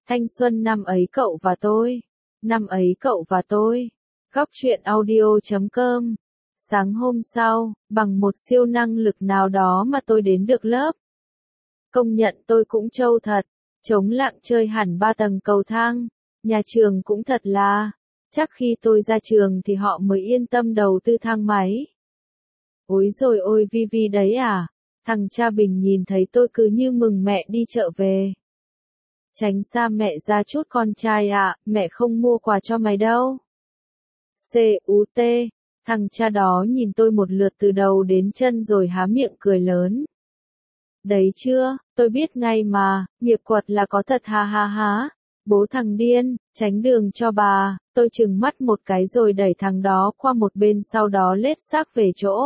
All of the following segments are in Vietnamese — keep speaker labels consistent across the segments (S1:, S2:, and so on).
S1: Thanh xuân năm ấy cậu và tôi. Năm ấy cậu và tôi. Góc truyện audio.com. Sáng hôm sau, bằng một siêu năng lực nào đó mà tôi đến được lớp. Công nhận tôi cũng trâu thật. Trống lặng chơi hẳn 3 tầng cầu thang. Nhà trường cũng thật là. Chắc khi tôi ra trường thì họ mới yên tâm đầu tư thang máy. Ối rồi ôi Vi đấy à? Thằng cha Bình nhìn thấy tôi cứ như mừng mẹ đi chợ về. Tránh xa mẹ ra chút con trai ạ, mẹ không mua quà cho mày đâu. CUT, thằng cha đó nhìn tôi một lượt từ đầu đến chân rồi há miệng cười lớn. Đấy chưa, tôi biết ngay mà, nghiệp quật là có thật ha ha ha. Bố thằng điên, tránh đường cho bà, tôi trừng mắt một cái rồi đẩy thằng đó qua một bên sau đó lết xác về chỗ.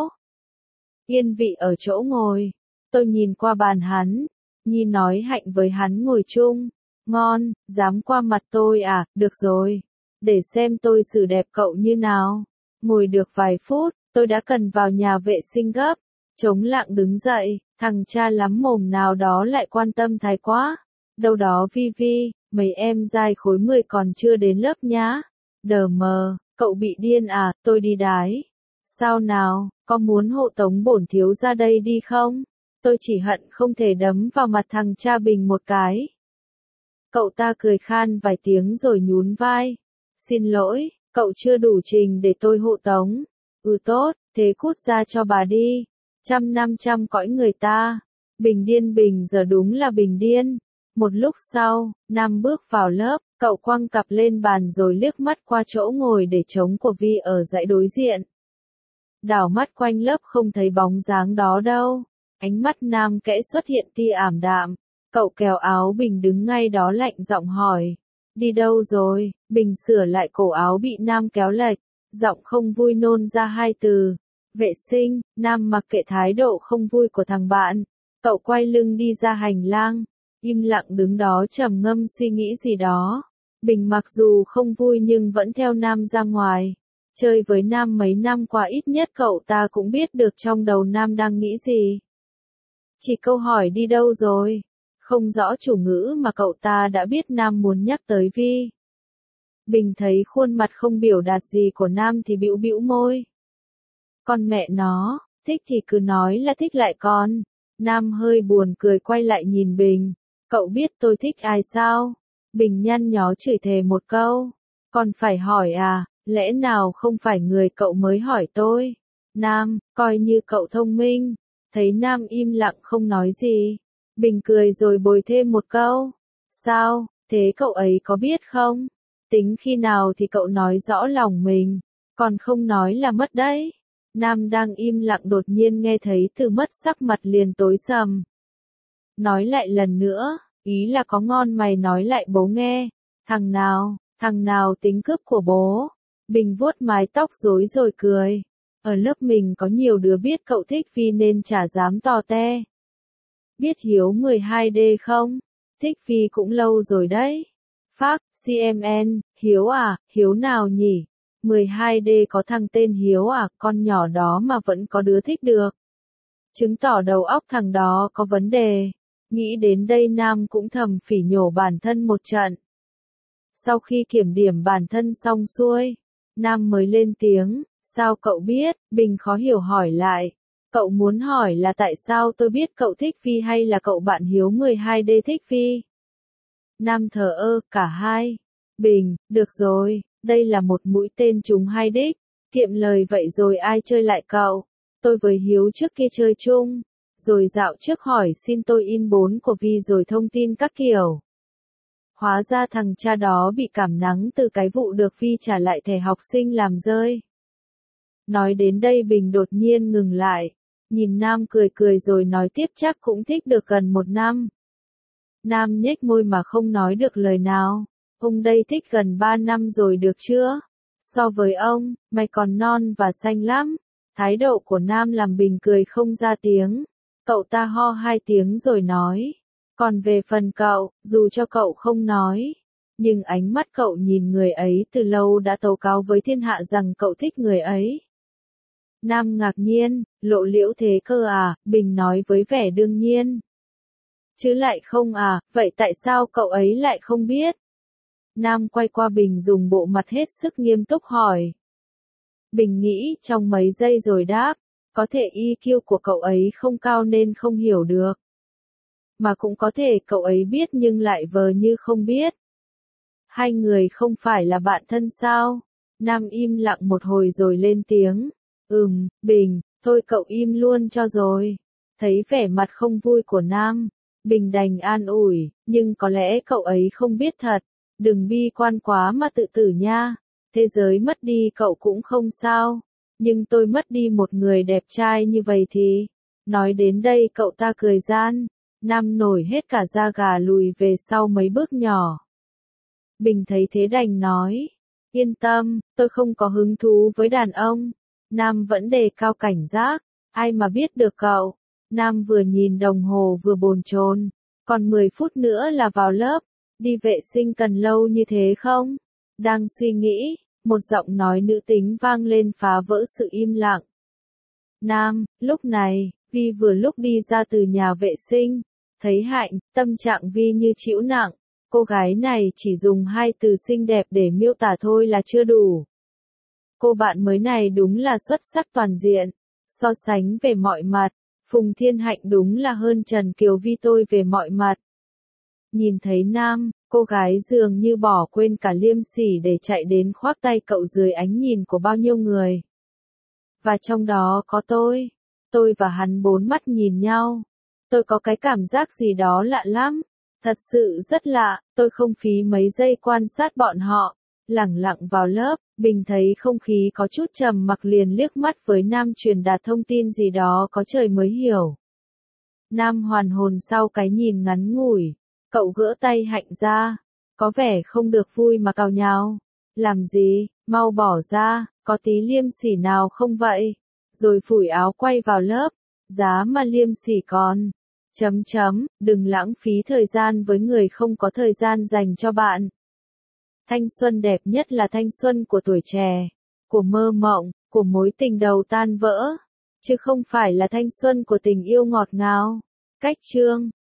S1: Yên vị ở chỗ ngồi, tôi nhìn qua bàn hắn, Nhi nói hạnh với hắn ngồi chung. Ngon, dám qua mặt tôi à, được rồi. Để xem tôi xử đẹp cậu như nào. Ngồi được vài phút, tôi đã cần vào nhà vệ sinh gấp. Trống lặng đứng dậy, thằng cha lắm mồm nào đó lại quan tâm thái quá. Đâu đó Vi, mấy em giai khối 10 còn chưa đến lớp nhá. Đờ mờ, cậu bị điên à, tôi đi đái. Sao nào, có muốn hộ tống bổn thiếu ra đây đi không? Tôi chỉ hận không thể đấm vào mặt thằng cha Bình một cái. Cậu ta cười khan vài tiếng rồi nhún vai. Xin lỗi, cậu chưa đủ trình để tôi hộ tống. Tốt, thế cút ra cho bà đi. 100-500 cõi người ta. Bình điên Bình giờ đúng là Bình điên. Một lúc sau, Nam bước vào lớp, cậu quăng cặp lên bàn rồi liếc mắt qua chỗ ngồi để trống của Vi ở dãy đối diện. Đảo mắt quanh lớp không thấy bóng dáng đó đâu. Ánh mắt Nam kẽ xuất hiện tia ảm đạm. Cậu kéo áo Bình đứng ngay đó lạnh giọng hỏi. Đi đâu rồi? Bình sửa lại cổ áo bị Nam kéo lệch. Giọng không vui nôn ra 2 từ. Vệ sinh. Nam mặc kệ thái độ không vui của thằng bạn. Cậu quay lưng đi ra hành lang. Im lặng đứng đó trầm ngâm suy nghĩ gì đó. Bình mặc dù không vui nhưng vẫn theo Nam ra ngoài. Chơi với Nam mấy năm qua ít nhất cậu ta cũng biết được trong đầu Nam đang nghĩ gì. Chỉ câu hỏi đi đâu rồi? Không rõ chủ ngữ mà cậu ta đã biết Nam muốn nhắc tới Vi. Bình thấy khuôn mặt không biểu đạt gì của Nam thì bĩu bĩu môi. Con mẹ nó, thích thì cứ nói là thích lại con. Nam hơi buồn cười quay lại nhìn Bình. Cậu biết tôi thích ai sao? Bình nhăn nhó chửi thề một câu. Còn phải hỏi à, lẽ nào không phải người cậu mới hỏi tôi? Nam, coi như cậu thông minh. Thấy Nam im lặng không nói gì. Bình cười rồi bồi thêm một câu. Sao, thế cậu ấy có biết không? Tính khi nào thì cậu nói rõ lòng mình. Còn không nói là mất đấy. Nam đang im lặng đột nhiên nghe thấy từ mất sắc mặt liền tối sầm. Nói lại lần nữa, ý là có ngon mày nói lại bố nghe. Thằng nào tính cướp của bố. Bình vuốt mái tóc rối rồi cười. Ở lớp mình có nhiều đứa biết cậu thích Vi nên chả dám tò te. Biết Hiếu 12D không? Thích Vi cũng lâu rồi đấy. Phác, CMN, Hiếu à, Hiếu nào nhỉ? 12D có thằng tên Hiếu à, con nhỏ đó mà vẫn có đứa thích được. Chứng tỏ đầu óc thằng đó có vấn đề. Nghĩ đến đây Nam cũng thầm phỉ nhổ bản thân một trận. Sau khi kiểm điểm bản thân xong xuôi, Nam mới lên tiếng, sao cậu biết? Bình khó hiểu hỏi lại. Cậu muốn hỏi là tại sao tôi biết cậu thích Vi hay là cậu bạn Hiếu 12D thích Vi? Nam thờ ơ, cả hai. Bình, được rồi, đây là một mũi tên trúng hai đích. Kiệm lời vậy rồi ai chơi lại cậu? Tôi với Hiếu trước kia chơi chung. Rồi dạo trước hỏi xin tôi in 4 của Vi rồi thông tin các kiểu. Hóa ra thằng cha đó bị cảm nắng từ cái vụ được Vi trả lại thẻ học sinh làm rơi. Nói đến đây Bình đột nhiên ngừng lại. Nhìn Nam cười rồi nói tiếp chắc cũng thích được gần 1 năm. Nam nhếch môi mà không nói được lời nào. Ông đây thích gần 3 năm rồi được chưa? So với ông, mày còn non và xanh lắm. Thái độ của Nam làm Bình cười không ra tiếng. Cậu ta ho 2 tiếng rồi nói. Còn về phần cậu, dù cho cậu không nói. Nhưng ánh mắt cậu nhìn người ấy từ lâu đã tố cáo với thiên hạ rằng cậu thích người ấy. Nam ngạc nhiên, lộ liễu thế cơ à, Bình nói với vẻ đương nhiên. Chứ lại không à, vậy tại sao cậu ấy lại không biết? Nam quay qua Bình dùng bộ mặt hết sức nghiêm túc hỏi. Bình nghĩ trong mấy giây rồi đáp, có thể EQ của cậu ấy không cao nên không hiểu được. Mà cũng có thể cậu ấy biết nhưng lại vờ như không biết. Hai người không phải là bạn thân sao? Nam im lặng một hồi rồi lên tiếng. Bình, thôi cậu im luôn cho rồi. Thấy vẻ mặt không vui của Nam, Bình đành an ủi, nhưng có lẽ cậu ấy không biết thật. Đừng bi quan quá mà tự tử nha. Thế giới mất đi cậu cũng không sao. Nhưng tôi mất đi một người đẹp trai như vậy thì... Nói đến đây cậu ta cười gian. Nam nổi hết cả da gà lùi về sau mấy bước nhỏ. Bình thấy thế đành nói. Yên tâm, tôi không có hứng thú với đàn ông. Nam vẫn đề cao cảnh giác. Ai mà biết được cậu. Nam vừa nhìn đồng hồ vừa bồn chồn. Còn 10 phút nữa là vào lớp. Đi vệ sinh cần lâu như thế không? Đang suy nghĩ, một giọng nói nữ tính vang lên phá vỡ sự im lặng. Nam, lúc này, Vi vừa lúc đi ra từ nhà vệ sinh. Thấy Hạnh, tâm trạng Vi như chịu nặng. Cô gái này chỉ dùng 2 từ xinh đẹp để miêu tả thôi là chưa đủ. Cô bạn mới này đúng là xuất sắc toàn diện. So sánh về mọi mặt, Phùng Thiên Hạnh đúng là hơn Trần Kiều Vi tôi về mọi mặt. Nhìn thấy Nam, cô gái dường như bỏ quên cả liêm sỉ để chạy đến khoác tay cậu dưới ánh nhìn của bao nhiêu người. Và trong đó có tôi. Tôi và hắn bốn mắt nhìn nhau. Tôi có cái cảm giác gì đó lạ lắm. Thật sự rất lạ, tôi không phí mấy giây quan sát bọn họ. Lẳng lặng vào lớp, Bình thấy không khí có chút trầm mặc liền liếc mắt với Nam truyền đạt thông tin gì đó có trời mới hiểu. Nam hoàn hồn sau cái nhìn ngắn ngủi. Cậu gỡ tay Hạnh ra. Có vẻ không được vui mà cào nhào. Làm gì, mau bỏ ra, có tí liêm sỉ nào không vậy? Rồi phủi áo quay vào lớp. Giá mà liêm sỉ còn. Đừng lãng phí thời gian với người không có thời gian dành cho bạn. Thanh xuân đẹp nhất là thanh xuân của tuổi trẻ, của mơ mộng, của mối tình đầu tan vỡ, chứ không phải là thanh xuân của tình yêu ngọt ngào. Cách chương